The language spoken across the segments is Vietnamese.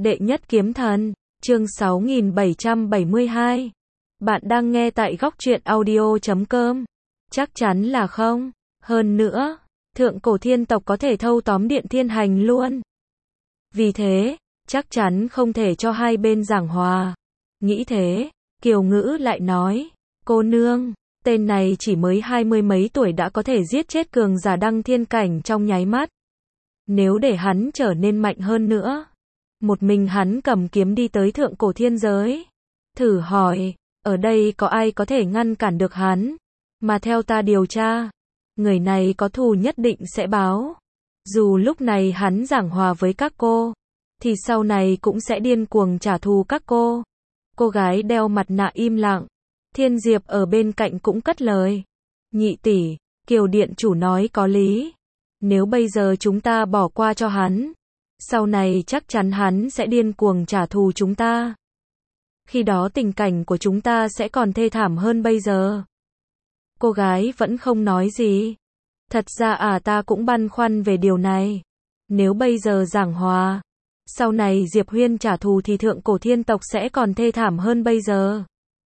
Đệ nhất kiếm thần, chương 6772. Bạn đang nghe tại góc truyện audio.com. Chắc chắn là không. Hơn nữa, thượng cổ thiên tộc có thể thâu tóm Điện Thiên Hành luôn. Vì thế, chắc chắn không thể cho hai bên giảng hòa. Nghĩ thế, Kiều Ngữ lại nói, cô nương, tên này chỉ mới 20 mấy tuổi đã có thể giết chết cường giả đăng thiên cảnh trong nháy mắt. Nếu để hắn trở nên mạnh hơn nữa, một mình hắn cầm kiếm đi tới thượng cổ thiên giới, thử hỏi, ở đây có ai có thể ngăn cản được hắn? Mà theo ta điều tra, người này có thù nhất định sẽ báo. Dù lúc này hắn giảng hòa với các cô, thì sau này cũng sẽ điên cuồng trả thù các cô. Cô gái đeo mặt nạ im lặng. Thiên Diệp ở bên cạnh cũng cất lời. Nhị tỷ, Kiều điện chủ nói có lý. Nếu bây giờ chúng ta bỏ qua cho hắn, sau này chắc chắn hắn sẽ điên cuồng trả thù chúng ta. Khi đó tình cảnh của chúng ta sẽ còn thê thảm hơn bây giờ. Cô gái vẫn không nói gì. Thật ra ta cũng băn khoăn về điều này. Nếu bây giờ giảng hòa, sau này Diệp Huyên trả thù thì thượng cổ thiên tộc sẽ còn thê thảm hơn bây giờ.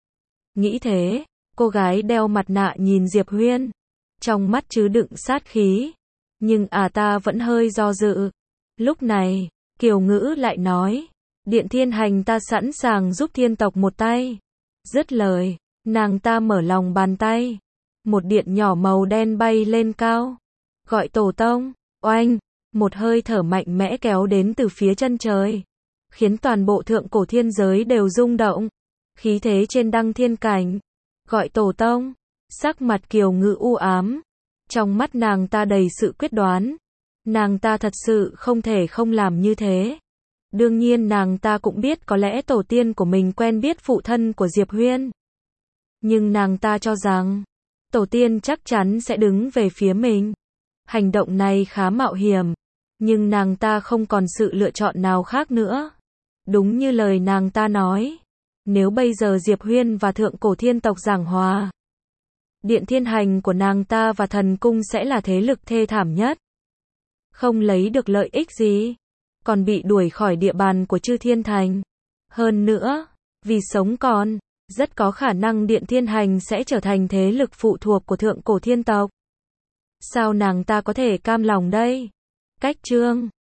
Nghĩ thế, cô gái đeo mặt nạ nhìn Diệp Huyên, trong mắt chứa đựng sát khí. Nhưng ta vẫn hơi do dự. Lúc này, Kiều Ngữ lại nói, Điện Thiên Hành ta sẵn sàng giúp thiên tộc một tay. Dứt lời, nàng ta mở lòng bàn tay. Một điện nhỏ màu đen bay lên cao. Gọi tổ tông, oanh, một hơi thở mạnh mẽ kéo đến từ phía chân trời. Khiến toàn bộ thượng cổ thiên giới đều rung động. Khí thế trên đăng thiên cảnh. Gọi tổ tông, sắc mặt Kiều Ngữ u ám. Trong mắt nàng ta đầy sự quyết đoán. Nàng ta thật sự không thể không làm như thế. Đương nhiên nàng ta cũng biết có lẽ tổ tiên của mình quen biết phụ thân của Diệp Huyên. Nhưng nàng ta cho rằng, tổ tiên chắc chắn sẽ đứng về phía mình. Hành động này khá mạo hiểm, nhưng nàng ta không còn sự lựa chọn nào khác nữa. Đúng như lời nàng ta nói, nếu bây giờ Diệp Huyên và thượng cổ thiên tộc giảng hòa, Điện Thiên Hành của nàng ta và thần cung sẽ là thế lực thê thảm nhất. Không lấy được lợi ích gì, còn bị đuổi khỏi địa bàn của Chư Thiên Thành. Hơn nữa, vì sống còn, rất có khả năng Điện Thiên Hành sẽ trở thành thế lực phụ thuộc của thượng cổ thiên tộc. Sao nàng ta có thể cam lòng đây? Cách chương